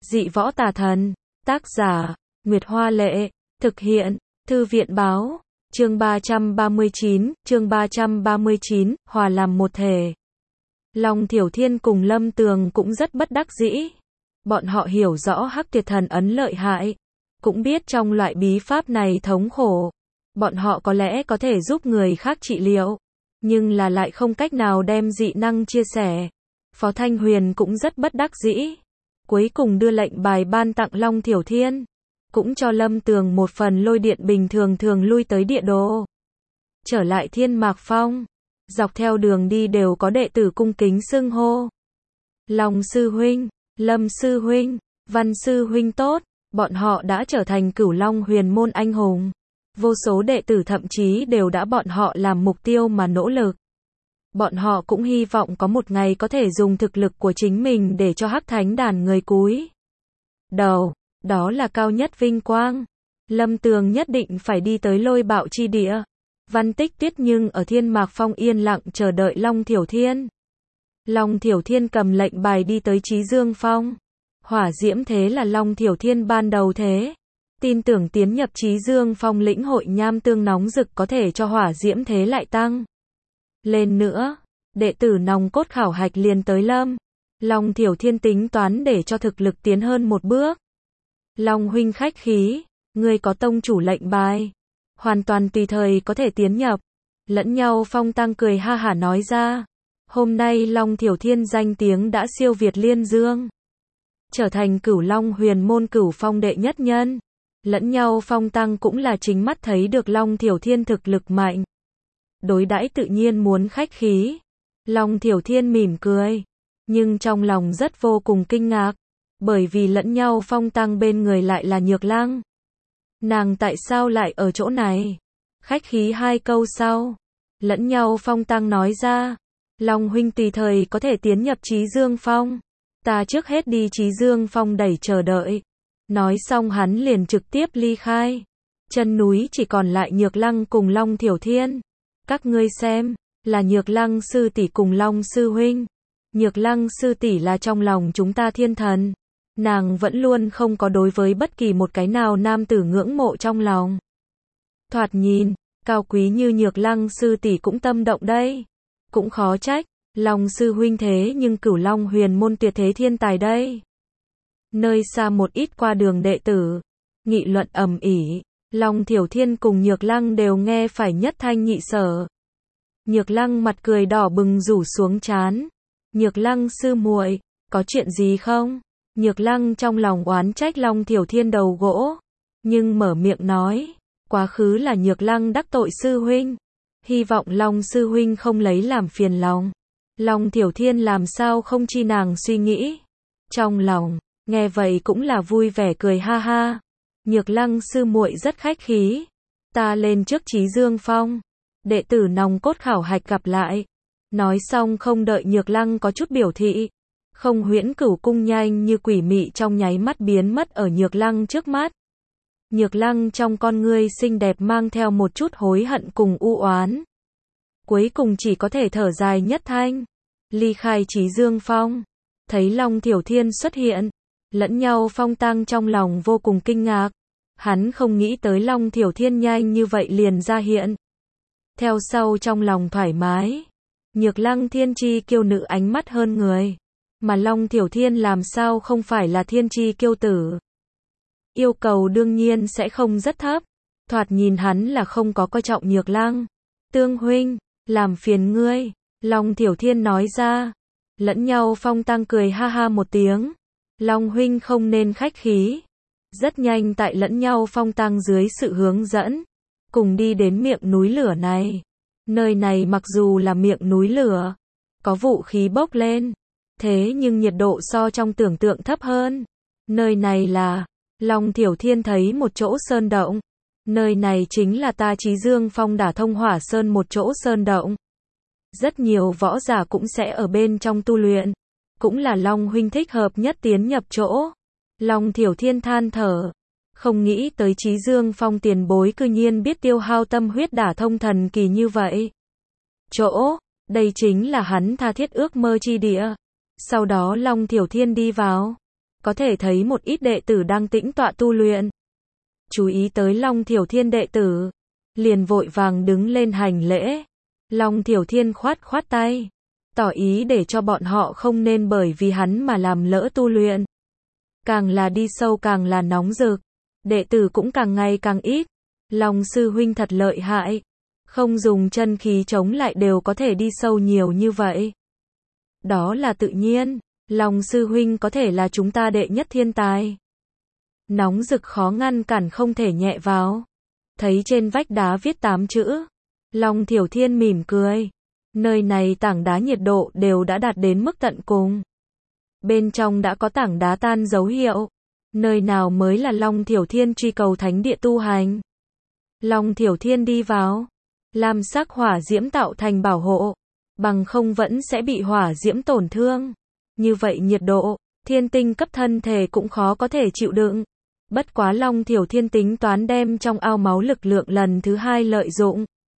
Dị võ tà thần. Tác giả, Nguyệt Hoa Lệ. Thực hiện, Thư viện Báo. Chương 339, hòa làm một thể. Long Thiểu Thiên cùng Lâm Tường cũng rất bất đắc dĩ. Bọn họ hiểu rõ Hắc Tuyệt Thần ấn lợi hại, cũng biết trong loại bí pháp này thống khổ. Bọn họ có lẽ có thể giúp người khác trị liệu, nhưng là lại không cách nào đem dị năng chia sẻ. Phó Thanh Huyền cũng rất bất đắc dĩ. Cuối cùng đưa lệnh bài ban tặng Long Thiểu Thiên, cũng cho Lâm Tường một phần lôi điện bình thường lui tới địa đồ. Trở lại Thiên Mạc Phong, dọc theo đường đi đều có đệ tử cung kính xưng hô. Long sư huynh, Lâm sư huynh, Văn sư huynh tốt, bọn họ đã trở thành Cửu Long Huyền môn anh hùng. Vô số đệ tử thậm chí đều đã bọn họ làm mục tiêu mà nỗ lực. Bọn họ cũng hy vọng có một ngày có thể dùng thực lực của chính mình để cho Hắc Thánh đàn người cúi đầu, đó là cao nhất vinh quang. Lâm Tường nhất định phải đi tới Lôi Bạo chi địa. Văn Tích Tuyết nhưng ở Thiên Mạc Phong yên lặng chờ đợi Long Thiểu Thiên. Long Thiểu Thiên cầm lệnh bài đi tới Chí Dương Phong. Hỏa diễm thế là Long Thiểu Thiên ban đầu thế. Tin tưởng tiến nhập Chí Dương Phong lĩnh hội nham tương nóng rực có thể cho hỏa diễm thế lại tăng lên nữa. Đệ tử nòng cốt khảo hạch liền tới Lâm. Long Thiểu Thiên tính toán để cho thực lực tiến hơn một bước. Long huynh khách khí, ngươi có tông chủ lệnh bài, hoàn toàn tùy thời có thể tiến nhập. Lẫn nhau Phong Tăng cười ha hả nói ra. Hôm nay Long Thiểu Thiên danh tiếng đã siêu việt Liên Dương, trở thành Cửu Long Huyền môn Cửu Phong đệ nhất nhân. Lẫn nhau Phong Tăng cũng là chính mắt thấy được Long Thiểu Thiên thực lực mạnh, đối đãi tự nhiên muốn khách khí. Long Thiểu Thiên mỉm cười, nhưng trong lòng rất vô cùng kinh ngạc, bởi vì Lẫn nhau Phong Tăng bên người lại là Nhược Lăng. Nàng tại sao lại ở chỗ này? Khách khí hai câu sau, Lẫn nhau Phong Tăng nói ra, Long huynh tùy thời có thể tiến nhập Chí Dương Phong, ta trước hết đi Chí Dương Phong đẩy chờ đợi. Nói xong hắn liền trực tiếp ly khai. Chân núi chỉ còn lại Nhược Lăng cùng Long Thiểu Thiên. Các ngươi xem, là Nhược Lăng sư tỷ cùng Long sư huynh. Nhược Lăng sư tỷ là trong lòng chúng ta thiên thần. Nàng vẫn luôn không có đối với bất kỳ một cái nào nam tử ngưỡng mộ trong lòng. Thoạt nhìn, cao quý như Nhược Lăng sư tỷ cũng tâm động đây. Cũng khó trách, Long sư huynh thế nhưng Cửu Long Huyền môn tuyệt thế thiên tài đây. Nơi xa một ít qua đường đệ tử nghị luận ầm ĩ. Long Thiểu Thiên cùng Nhược Lăng đều nghe phải nhất thanh nhị sở. Nhược Lăng mặt cười đỏ bừng rủ xuống trán. Nhược Lăng sư muội, có chuyện gì không? Nhược Lăng trong lòng oán trách Long Thiểu Thiên đầu gỗ, nhưng mở miệng nói, quá khứ là Nhược Lăng đắc tội sư huynh, hy vọng Long sư huynh không lấy làm phiền lòng. Long Thiểu Thiên làm sao không chi nàng suy nghĩ. Trong lòng nghe vậy cũng là vui vẻ cười ha ha. Nhược Lăng sư muội rất khách khí. Ta lên trước Chí Dương Phong. Đệ tử nòng cốt khảo hạch gặp lại. Nói xong không đợi Nhược Lăng có chút biểu thị, không Huyễn Cửu cung nhanh như quỷ mị trong nháy mắt biến mất ở Nhược Lăng trước mắt. Nhược Lăng trong con ngươi xinh đẹp mang theo một chút hối hận cùng u oán. Cuối cùng chỉ có thể thở dài nhất thanh. Ly khai Chí Dương Phong. Thấy Long Thiểu Thiên xuất hiện, Lẫn nhau Phong Tăng trong lòng vô cùng kinh ngạc. Hắn không nghĩ tới Long Thiểu Thiên nhanh như vậy liền ra hiện. Theo sau trong lòng thoải mái. Nhược Lăng thiên chi kiêu nữ ánh mắt hơn người. Mà Long Thiểu Thiên làm sao không phải là thiên chi kiêu tử. Yêu cầu đương nhiên sẽ không rất thấp. Thoạt nhìn hắn là không có coi trọng Nhược Lăng. Tương huynh, làm phiền ngươi. Long Thiểu Thiên nói ra. Lẫn nhau Phong Tăng cười ha ha một tiếng. Long huynh không nên khách khí. Rất nhanh tại Lẫn nhau Phong Tăng dưới sự hướng dẫn, cùng đi đến miệng núi lửa này. Nơi này mặc dù là miệng núi lửa, có vũ khí bốc lên, thế nhưng nhiệt độ so trong tưởng tượng thấp hơn. Nơi này là, Long Thiểu Thiên thấy một chỗ sơn động. Nơi này chính là ta Chí Dương Phong đả thông hỏa sơn một chỗ sơn động. Rất nhiều võ giả cũng sẽ ở bên trong tu luyện. Cũng là Long huynh thích hợp nhất tiến nhập chỗ. Long Thiểu Thiên than thở. Không nghĩ tới Chí Dương Phong tiền bối cư nhiên biết tiêu hao tâm huyết đả thông thần kỳ như vậy. Chỗ, đây chính là hắn tha thiết ước mơ chi địa. Sau đó Long Thiểu Thiên đi vào. có thể thấy một ít đệ tử đang tĩnh tọa tu luyện. Chú ý tới Long Thiểu Thiên đệ tử, liền vội vàng đứng lên hành lễ. Long Thiểu Thiên khoát khoát tay, tỏ ý để cho bọn họ không nên bởi vì hắn mà làm lỡ tu luyện. Càng là đi sâu càng là nóng rực, đệ tử cũng càng ngày càng ít. Long sư huynh thật lợi hại, không dùng chân khí chống lại đều có thể đi sâu nhiều như vậy. Đó là tự nhiên, Long sư huynh có thể là chúng ta đệ nhất thiên tài. Nóng rực khó ngăn cản không thể nhẹ vào. Thấy trên vách đá viết 8 chữ, Long Thiểu Thiên mỉm cười. Nơi này tảng đá nhiệt độ đều đã đạt đến mức tận cùng. Bên trong đã có tảng đá tan dấu hiệu. Nơi nào mới là Long Thiểu Thiên truy cầu thánh địa tu hành. Long Thiểu Thiên đi vào, lam sắc hỏa diễm tạo thành bảo hộ, bằng không vẫn sẽ bị hỏa diễm tổn thương. Như vậy nhiệt độ, thiên tinh cấp thân thể cũng khó có thể chịu đựng. Bất quá Long Thiểu Thiên tính toán đem trong ao máu lực lượng lần thứ 2 lợi dụng.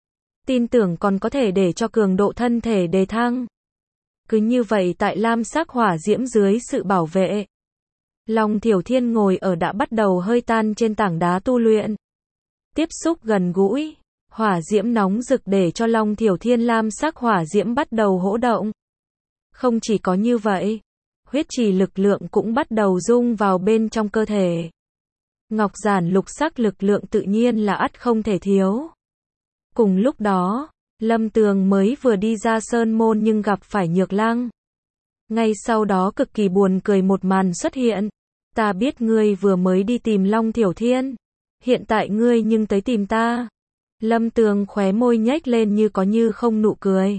Tin tưởng còn có thể để cho cường độ thân thể đề thăng. Cứ như vậy tại lam sắc hỏa diễm dưới sự bảo vệ, Long Thiểu Thiên ngồi ở đã bắt đầu hơi tan trên tảng đá tu luyện. Tiếp xúc gần gũi, hỏa diễm nóng rực để cho Long Thiểu Thiên lam sắc hỏa diễm bắt đầu hỗ động. Không chỉ có như vậy, huyết trì lực lượng cũng bắt đầu dung vào bên trong cơ thể. Ngọc giản lục sắc lực lượng tự nhiên là ắt không thể thiếu. Cùng lúc đó, Lâm Tường mới vừa đi ra sơn môn nhưng gặp phải Nhược Lăng. Ngay sau đó cực kỳ buồn cười một màn xuất hiện. Ta biết ngươi vừa mới đi tìm Long Thiểu Thiên. Hiện tại ngươi nhưng tới tìm ta. Lâm Tường khóe môi nhếch lên như có như không nụ cười.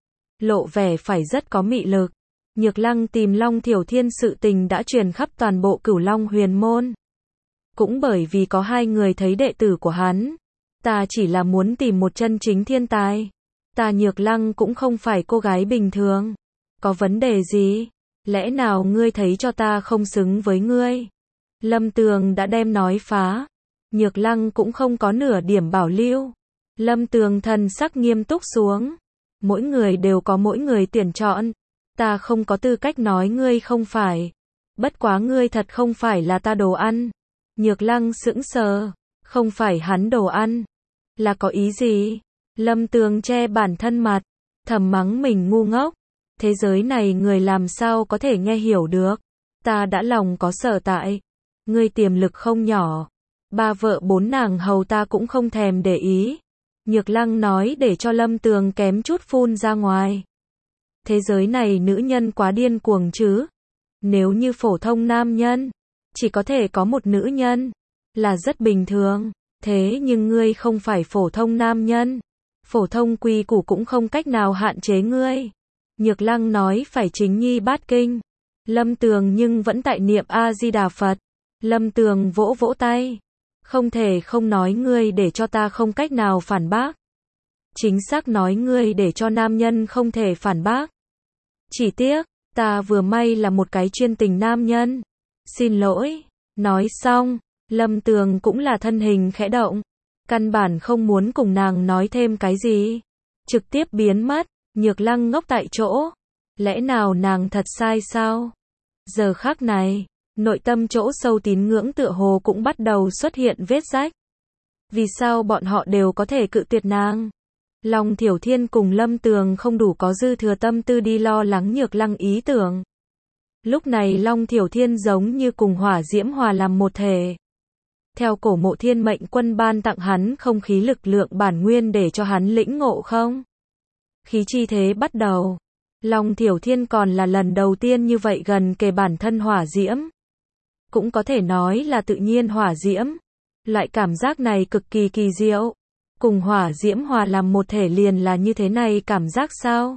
Lộ vẻ phải rất có mị lực. Nhược Lăng tìm Long Thiểu Thiên sự tình đã truyền khắp toàn bộ Cửu Long Huyền Môn. Cũng bởi vì có 2 người thấy đệ tử của hắn. Ta chỉ là muốn tìm một chân chính thiên tài. Ta Nhược Lăng cũng không phải cô gái bình thường. Có vấn đề gì? Lẽ nào ngươi thấy cho ta không xứng với ngươi? Lâm Tường đã đem nói phá. Nhược Lăng cũng không có nửa điểm bảo lưu. Lâm Tường thần sắc nghiêm túc xuống. Mỗi người đều có mỗi người tuyển chọn. Ta không có tư cách nói ngươi không phải. Bất quá ngươi thật không phải là ta đồ ăn. Nhược Lăng sững sờ. Không phải hắn đồ ăn. Là có ý gì? Lâm Tường che bản thân mặt. Thầm mắng mình ngu ngốc. Thế giới này người làm sao có thể nghe hiểu được. Ta đã lòng có sở tại. Ngươi tiềm lực không nhỏ. 3 vợ 4 nàng hầu ta cũng không thèm để ý. Nhược Lăng nói để cho Lâm Tường kém chút phun ra ngoài. Thế giới này nữ nhân quá điên cuồng chứ. Nếu như phổ thông nam nhân, chỉ có thể có một nữ nhân, là rất bình thường. Thế nhưng ngươi không phải phổ thông nam nhân. Phổ thông quy củ cũng không cách nào hạn chế ngươi. Nhược Lăng nói phải chính nhi bát kinh. Lâm Tường nhưng vẫn tại niệm A-di-đà Phật. Lâm Tường vỗ vỗ tay. Không thể không nói ngươi để cho ta không cách nào phản bác. Chính xác nói ngươi để cho nam nhân không thể phản bác. Chỉ tiếc, ta vừa may là một cái chuyên tình nam nhân. Xin lỗi. Nói xong, Lâm Tường cũng là thân hình khẽ động. Căn bản không muốn cùng nàng nói thêm cái gì. Trực tiếp biến mất. Nhược Lăng ngốc tại chỗ. Lẽ nào nàng thật sai sao? Giờ khắc này, nội tâm chỗ sâu tín ngưỡng tựa hồ cũng bắt đầu xuất hiện vết rách. Vì sao bọn họ đều có thể cự tuyệt nàng? Long Thiểu Thiên cùng Lâm Tường không đủ có dư thừa tâm tư đi lo lắng Nhược Lăng ý tưởng. Lúc này Long Thiểu Thiên giống như cùng hỏa diễm hòa làm một thể. Theo cổ mộ thiên mệnh quân ban tặng hắn không khí lực lượng bản nguyên để cho hắn lĩnh ngộ không? Khí chi thế bắt đầu. Long Thiểu Thiên còn là lần đầu tiên như vậy gần kề bản thân hỏa diễm. Cũng có thể nói là tự nhiên hỏa diễm. Loại cảm giác này cực kỳ kỳ diệu. Cùng hỏa diễm hòa làm một thể liền là như thế này cảm giác sao?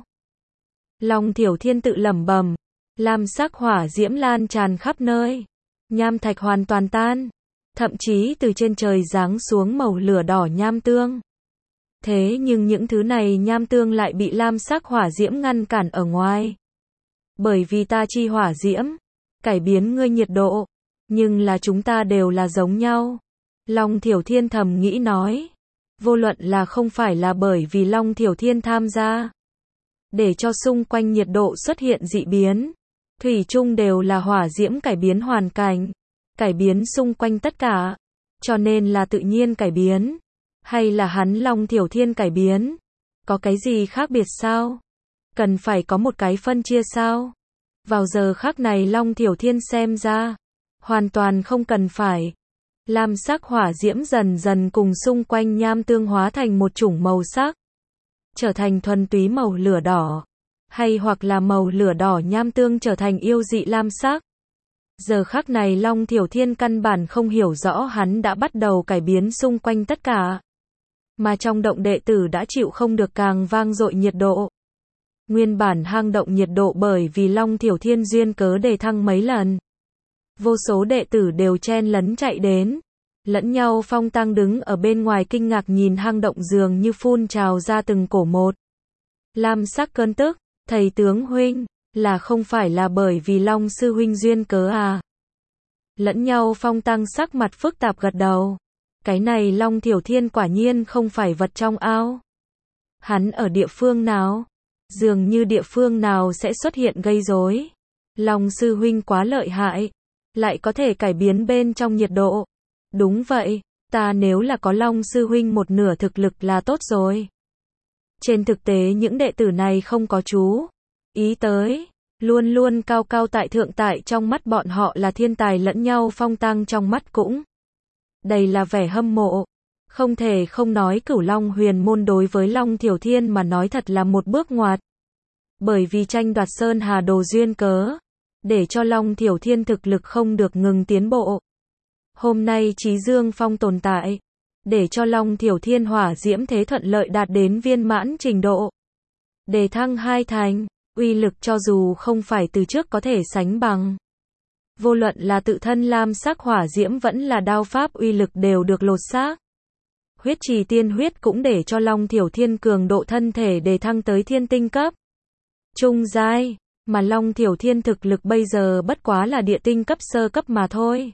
Long Thiểu Thiên tự lẩm bẩm. Lam sắc hỏa diễm lan tràn khắp nơi. Nham thạch hoàn toàn tan. Thậm chí từ trên trời giáng xuống màu lửa đỏ nham tương. Thế nhưng những thứ này nham tương lại bị lam sắc hỏa diễm ngăn cản ở ngoài. Bởi vì ta chi hỏa diễm, cải biến ngươi nhiệt độ, nhưng là chúng ta đều là giống nhau. Long Thiểu Thiên thầm nghĩ nói. Vô luận là không phải là bởi vì Long Thiểu Thiên tham gia, để cho xung quanh nhiệt độ xuất hiện dị biến. thủy chung đều là hỏa diễm cải biến hoàn cảnh, cải biến xung quanh tất cả, cho nên là tự nhiên cải biến, hay là hắn Long Thiểu Thiên cải biến? Có cái gì khác biệt sao? Cần phải có một cái phân chia sao? Vào giờ khắc này Long Thiểu Thiên xem ra, hoàn toàn không cần phải. Lam sắc hỏa diễm dần dần cùng xung quanh nham tương hóa thành một chủng màu sắc, trở thành thuần túy màu lửa đỏ, hay hoặc là màu lửa đỏ nham tương trở thành yêu dị lam sắc. Giờ khắc này Long Thiểu Thiên căn bản không hiểu rõ hắn đã bắt đầu cải biến xung quanh tất cả. Mà trong động đệ tử đã chịu không được càng vang dội nhiệt độ. Nguyên bản hang động nhiệt độ bởi vì Long Thiểu Thiên duyên cớ đề thăng mấy lần. Vô số đệ tử đều chen lấn chạy đến, lẫn nhau phong tăng đứng ở bên ngoài kinh ngạc nhìn hang động dường như phun trào ra từng cổ một. Lam sắc cơn tức, thầy tướng huynh, là không phải là bởi vì Long sư huynh duyên cớ à? Lẫn nhau phong tăng sắc mặt phức tạp gật đầu. Cái này Long Thiểu Thiên quả nhiên không phải vật trong ao. Hắn ở địa phương nào? Dường như địa phương nào sẽ xuất hiện gây rối. Long sư huynh quá lợi hại, lại có thể cải biến bên trong nhiệt độ. Đúng vậy, ta nếu là có Long sư huynh một nửa thực lực là tốt rồi. Trên thực tế những đệ tử này không có chú ý tới, luôn luôn cao cao tại thượng tại trong mắt bọn họ là thiên tài lẫn nhau phong tăng trong mắt cũng đầy là vẻ hâm mộ. Không thể không nói Cửu Long Huyền Môn đối với Long Thiểu Thiên mà nói thật là một bước ngoặt. Bởi vì tranh đoạt Sơn Hà Đồ duyên cớ, để cho Long Thiểu Thiên thực lực không được ngừng tiến bộ. Hôm nay Chí Dương Phong tồn tại, để cho Long Thiểu Thiên hỏa diễm thế thuận lợi đạt đến viên mãn trình độ. Đề thăng 2 thành, uy lực cho dù không phải từ trước có thể sánh bằng. Vô luận là tự thân lam sắc hỏa diễm vẫn là đao pháp uy lực đều được lột xác. Huyết trì tiên huyết cũng để cho Long Thiểu Thiên cường độ thân thể đề thăng tới thiên tinh cấp. Trung giai, mà Long Thiểu Thiên thực lực bây giờ bất quá là địa tinh cấp sơ cấp mà thôi.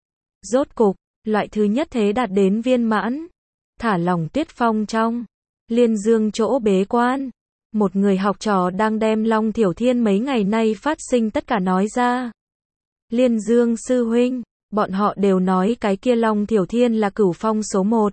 Rốt cục, loại thứ nhất thế đạt đến viên mãn. Thả lỏng Tuyết Phong trong Liên Dương chỗ bế quan. Một người học trò đang đem Long Thiểu Thiên mấy ngày nay phát sinh tất cả nói ra. Liên Dương sư huynh, bọn họ đều nói cái kia Long Thiểu Thiên là cửu phong số 1.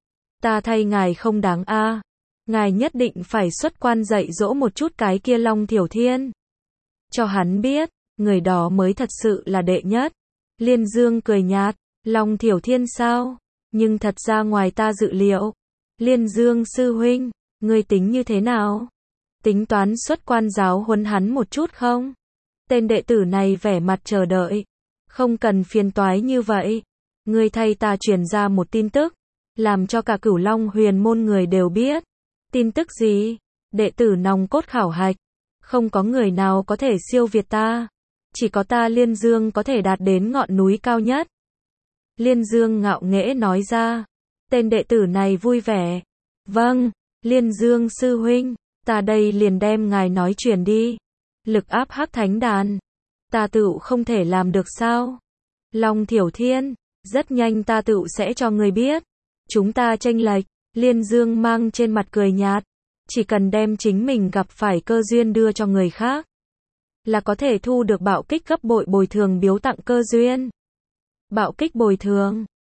Ta thay ngài không đáng a. Ngài nhất định phải xuất quan dạy dỗ một chút cái kia Long Thiểu Thiên. Cho hắn biết, người đó mới thật sự là đệ nhất. Liên Dương cười nhạt, Long Thiểu Thiên sao? Nhưng thật ra ngoài ta dự liệu. Liên Dương sư huynh, ngươi tính như thế nào? Tính toán xuất quan giáo huấn hắn một chút không? Tên đệ tử này vẻ mặt chờ đợi. Không cần phiền toái như vậy. Ngươi thay ta truyền ra một tin tức, làm cho cả Cửu Long Huyền Môn người đều biết. Tin tức gì? Đệ tử nòng cốt khảo hạch. Không có người nào có thể siêu việt ta. Chỉ có ta Liên Dương có thể đạt đến ngọn núi cao nhất. Liên Dương ngạo nghễ nói ra. Tên đệ tử này vui vẻ. Vâng, Liên Dương sư huynh, ta đây liền đem ngài nói truyền đi. Lực áp hắc thánh đàn. Ta tựu không thể làm được sao? Long Thiểu Thiên, rất nhanh ta tựu sẽ cho người biết. Chúng ta chênh lệch. Liên Dương mang trên mặt cười nhạt. Chỉ cần đem chính mình gặp phải cơ duyên đưa cho người khác, là có thể thu được bạo kích gấp bội bồi thường biếu tặng cơ duyên. Bạo kích bồi thường.